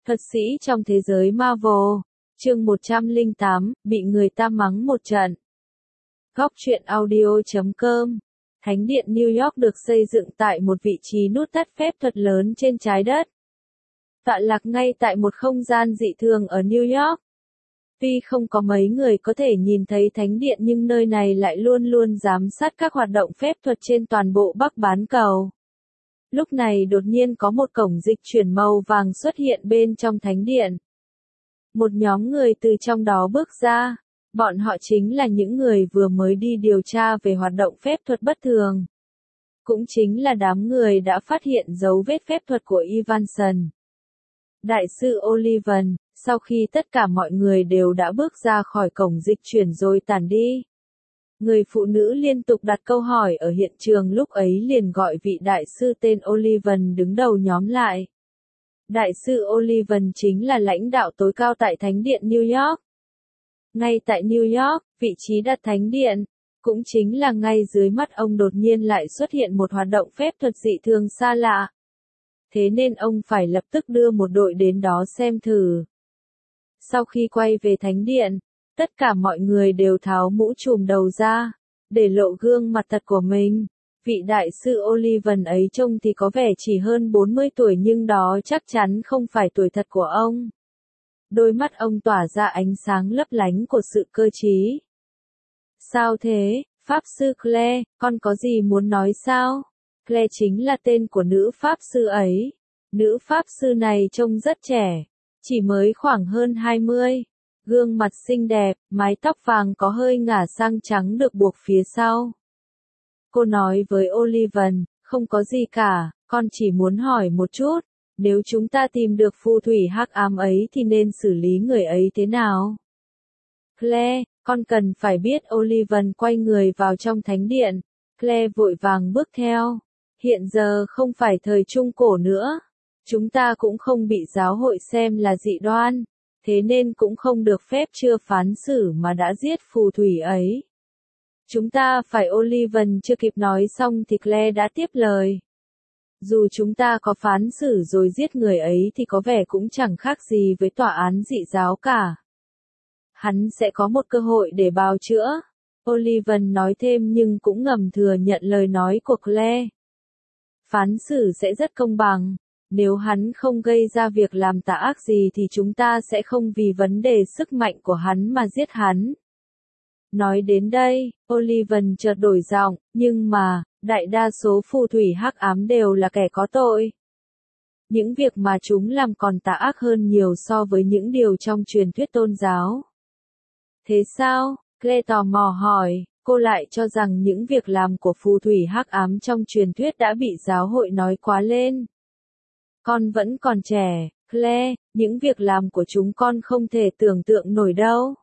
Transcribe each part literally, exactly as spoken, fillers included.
Thuật sĩ trong thế giới Marvel, chương một trăm lẻ tám, bị người ta mắng một trận. Góc truyện audio chấm com. Thánh điện New York được xây dựng tại một vị trí nút thắt phép thuật lớn trên trái đất. Tọa lạc ngay tại một không gian dị thường ở New York. Tuy không có mấy người có thể nhìn thấy thánh điện nhưng nơi này lại luôn luôn giám sát các hoạt động phép thuật trên toàn bộ Bắc bán cầu. Lúc này đột nhiên có một cổng dịch chuyển màu vàng xuất hiện bên trong thánh điện. Một nhóm người từ trong đó bước ra. Bọn họ chính là những người vừa mới đi điều tra về hoạt động phép thuật bất thường. Cũng chính là đám người đã phát hiện dấu vết phép thuật của Evanson. Đại sư Olivan, sau khi tất cả mọi người đều đã bước ra khỏi cổng dịch chuyển rồi tản đi. Người phụ nữ liên tục đặt câu hỏi ở hiện trường lúc ấy liền gọi vị đại sư tên Olivan đứng đầu nhóm lại. Đại sư Olivan chính là lãnh đạo tối cao tại Thánh điện New York. Ngay tại New York, vị trí đặt thánh điện, cũng chính là ngay dưới mắt ông đột nhiên lại xuất hiện một hoạt động phép thuật dị thường xa lạ. Thế nên ông phải lập tức đưa một đội đến đó xem thử. Sau khi quay về thánh điện, tất cả mọi người đều tháo mũ trùm đầu ra, để lộ gương mặt thật của mình. Vị đại sư Olivan ấy trông thì có vẻ chỉ hơn bốn mươi tuổi nhưng đó chắc chắn không phải tuổi thật của ông. Đôi mắt ông tỏa ra ánh sáng lấp lánh của sự cơ trí. Sao thế, Pháp sư Claire, con có gì muốn nói sao? Claire chính là tên của nữ Pháp sư ấy. Nữ Pháp sư này trông rất trẻ, chỉ mới khoảng hơn hai mươi. Gương mặt xinh đẹp, mái tóc vàng có hơi ngả sang trắng được buộc phía sau. Cô nói với Olivan, không có gì cả, con chỉ muốn hỏi một chút. Nếu chúng ta tìm được phù thủy hắc ám ấy thì nên xử lý người ấy thế nào? Claire, con cần phải biết. Olivan quay người vào trong thánh điện. Claire vội vàng bước theo. Hiện giờ không phải thời Trung Cổ nữa. Chúng ta cũng không bị giáo hội xem là dị đoan. Thế nên cũng không được phép chưa phán xử mà đã giết phù thủy ấy. Chúng ta phải. Olivan chưa kịp nói xong thì Claire đã tiếp lời. Dù chúng ta có phán xử rồi giết người ấy thì có vẻ cũng chẳng khác gì với tòa án dị giáo cả. Hắn sẽ có một cơ hội để bào chữa. Olivan nói thêm nhưng cũng ngầm thừa nhận lời nói của Claire. Phán xử sẽ rất công bằng. Nếu hắn không gây ra việc làm tà ác gì thì chúng ta sẽ không vì vấn đề sức mạnh của hắn mà giết hắn. Nói đến đây, Olivan chợt đổi giọng, nhưng mà, đại đa số phù thủy hắc ám đều là kẻ có tội. Những việc mà chúng làm còn tà ác hơn nhiều so với những điều trong truyền thuyết tôn giáo. Thế sao? Claire tò mò hỏi, cô lại cho rằng những việc làm của phù thủy hắc ám trong truyền thuyết đã bị giáo hội nói quá lên. Con vẫn còn trẻ, Claire, những việc làm của chúng con không thể tưởng tượng nổi đâu.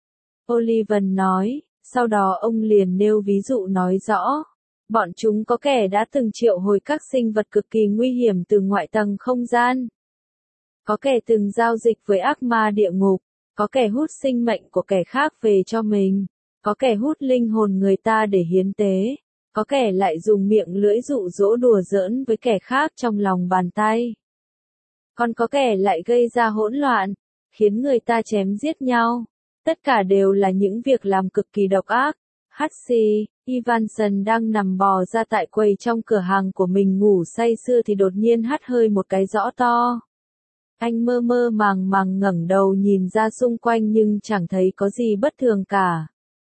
Olivan nói, sau đó ông liền nêu ví dụ nói rõ. Bọn chúng có kẻ đã từng triệu hồi các sinh vật cực kỳ nguy hiểm từ ngoại tầng không gian. Có kẻ từng giao dịch với ác ma địa ngục. Có kẻ hút sinh mệnh của kẻ khác về cho mình. Có kẻ hút linh hồn người ta để hiến tế. Có kẻ lại dùng miệng lưỡi dụ dỗ đùa giỡn với kẻ khác trong lòng bàn tay. Còn có kẻ lại gây ra hỗn loạn, khiến người ta chém giết nhau. Tất cả đều là những việc làm cực kỳ độc ác. Hắt xì, Evanson đang nằm bò ra tại quầy trong cửa hàng của mình ngủ say sưa thì đột nhiên hắt hơi một cái rõ to. Anh mơ mơ màng màng ngẩng đầu nhìn ra xung quanh nhưng chẳng thấy có gì bất thường cả.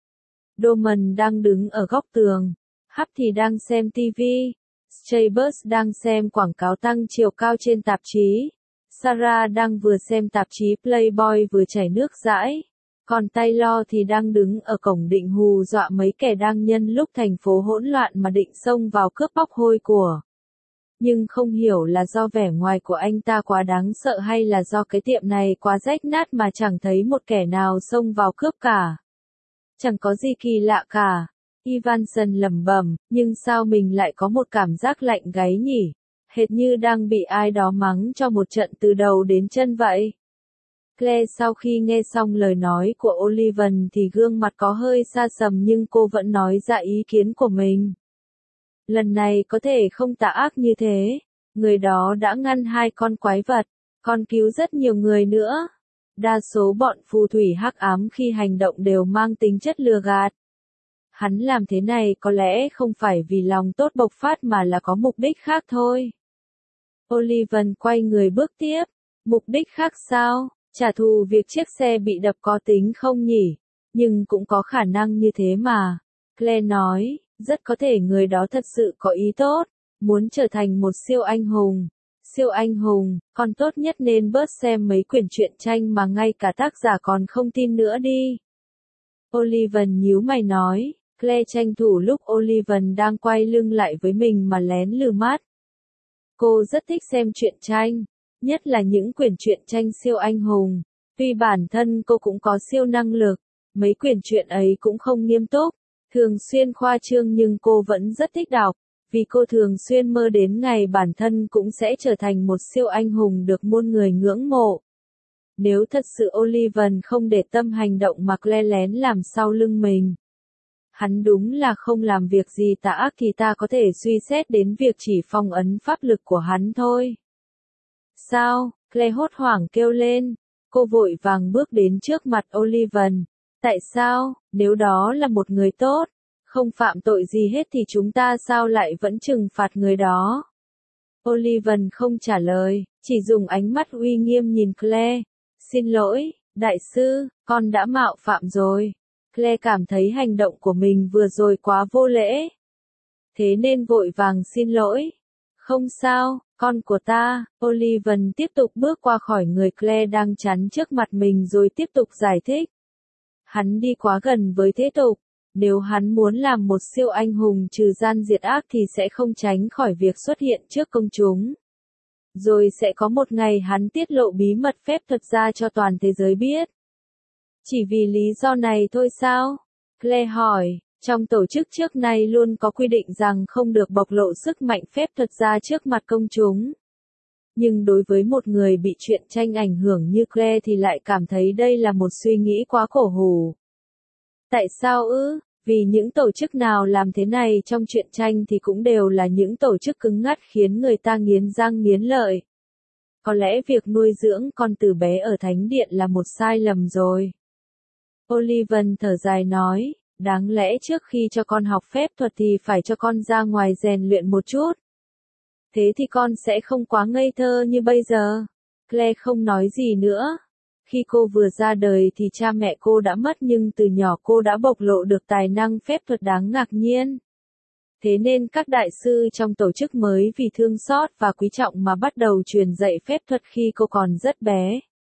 Doman đang đứng ở góc tường. Hap thì đang xem tivi. Chambers đang xem quảng cáo tăng chiều cao trên tạp chí. Sarah đang vừa xem tạp chí Playboy vừa chảy nước dãi. Còn Taylor thì đang đứng ở cổng định hù dọa mấy kẻ đang nhân lúc thành phố hỗn loạn mà định xông vào cướp bóc hôi của. Nhưng không hiểu là do vẻ ngoài của anh ta quá đáng sợ hay là do cái tiệm này quá rách nát mà chẳng thấy một kẻ nào xông vào cướp cả. Chẳng có gì kỳ lạ cả. Evanson lẩm bẩm, nhưng sao mình lại có một cảm giác lạnh gáy nhỉ? Hệt như đang bị ai đó mắng cho một trận từ đầu đến chân vậy. Claire sau khi nghe xong lời nói của Olivan thì gương mặt có hơi xa sầm nhưng cô vẫn nói ra ý kiến của mình. Lần này có thể không tà ác như thế. Người đó đã ngăn hai con quái vật. còn cứu rất nhiều người nữa. Đa số bọn phù thủy hắc ám khi hành động đều mang tính chất lừa gạt. Hắn làm thế này có lẽ không phải vì lòng tốt bộc phát mà là có mục đích khác thôi. Oliven quay người bước tiếp. Mục đích khác sao? Trả thù việc chiếc xe bị đập có tính không nhỉ? Nhưng cũng có khả năng như thế mà. Claire nói, rất có thể người đó thật sự có ý tốt, muốn trở thành một siêu anh hùng. Siêu anh hùng, còn tốt nhất nên bớt xem mấy quyển truyện tranh mà ngay cả tác giả còn không tin nữa đi. Oliven nhíu mày nói, Claire tranh thủ lúc Oliven đang quay lưng lại với mình mà lén lừ mắt. Cô rất thích xem truyện tranh, nhất là những quyển truyện tranh siêu anh hùng. Tuy bản thân cô cũng có siêu năng lực, mấy quyển truyện ấy cũng không nghiêm túc, thường xuyên khoa trương nhưng cô vẫn rất thích đọc, vì cô thường xuyên mơ đến ngày bản thân cũng sẽ trở thành một siêu anh hùng được muôn người ngưỡng mộ. Nếu thật sự Oliven không để tâm hành động mà Claire lén làm sau lưng mình, hắn đúng là không làm việc gì tà ác thì ta có thể suy xét đến việc chỉ phong ấn pháp lực của hắn thôi. Sao? Claire hốt hoảng kêu lên. Cô vội vàng bước đến trước mặt Oliven. Tại sao, nếu đó là một người tốt, không phạm tội gì hết thì chúng ta sao lại vẫn trừng phạt người đó? Oliven không trả lời, chỉ dùng ánh mắt uy nghiêm nhìn Claire. Xin lỗi, đại sư, con đã mạo phạm rồi. Claire cảm thấy hành động của mình vừa rồi quá vô lễ. Thế nên vội vàng xin lỗi. Không sao, con của ta. Oliven tiếp tục bước qua khỏi người Claire đang chắn trước mặt mình rồi tiếp tục giải thích. Hắn đi quá gần với thế tục. Nếu hắn muốn làm một siêu anh hùng trừ gian diệt ác thì sẽ không tránh khỏi việc xuất hiện trước công chúng. Rồi sẽ có một ngày hắn tiết lộ bí mật phép thuật ra cho toàn thế giới biết. Chỉ vì lý do này thôi sao? Claire hỏi, trong tổ chức trước nay luôn có quy định rằng không được bộc lộ sức mạnh phép thuật ra trước mặt công chúng. Nhưng đối với một người bị truyện tranh ảnh hưởng như Claire thì lại cảm thấy đây là một suy nghĩ quá cổ hủ. Tại sao ư? Vì những tổ chức nào làm thế này trong truyện tranh thì cũng đều là những tổ chức cứng ngắc khiến người ta nghiến răng nghiến lợi. Có lẽ việc nuôi dưỡng con từ bé ở thánh điện là một sai lầm rồi. Oliven thở dài nói, đáng lẽ trước khi cho con học phép thuật thì phải cho con ra ngoài rèn luyện một chút. Thế thì con sẽ không quá ngây thơ như bây giờ. Claire không nói gì nữa. Khi cô vừa ra đời thì cha mẹ cô đã mất nhưng từ nhỏ cô đã bộc lộ được tài năng phép thuật đáng ngạc nhiên. Thế nên các đại sư trong tổ chức mới vì thương xót và quý trọng mà bắt đầu truyền dạy phép thuật khi cô còn rất bé.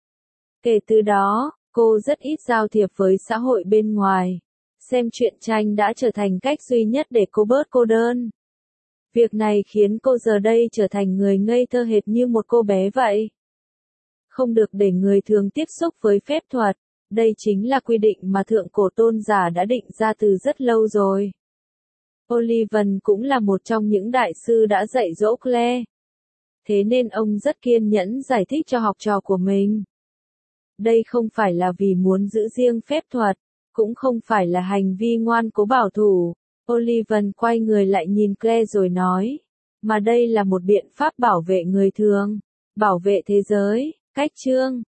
Kể từ đó, cô rất ít giao thiệp với xã hội bên ngoài. Xem truyện tranh đã trở thành cách duy nhất để cô bớt cô đơn. Việc này khiến cô giờ đây trở thành người ngây thơ hệt như một cô bé vậy. Không được để người thường tiếp xúc với phép thuật. Đây chính là quy định mà thượng cổ tôn giả đã định ra từ rất lâu rồi. Oliven cũng là một trong những đại sư đã dạy dỗ Claire. Thế nên ông rất kiên nhẫn giải thích cho học trò của mình. Đây không phải là vì muốn giữ riêng phép thuật, cũng không phải là hành vi ngoan cố bảo thủ. Oliven quay người lại nhìn Claire rồi nói, mà đây là một biện pháp bảo vệ người thường, bảo vệ thế giới. Cách chương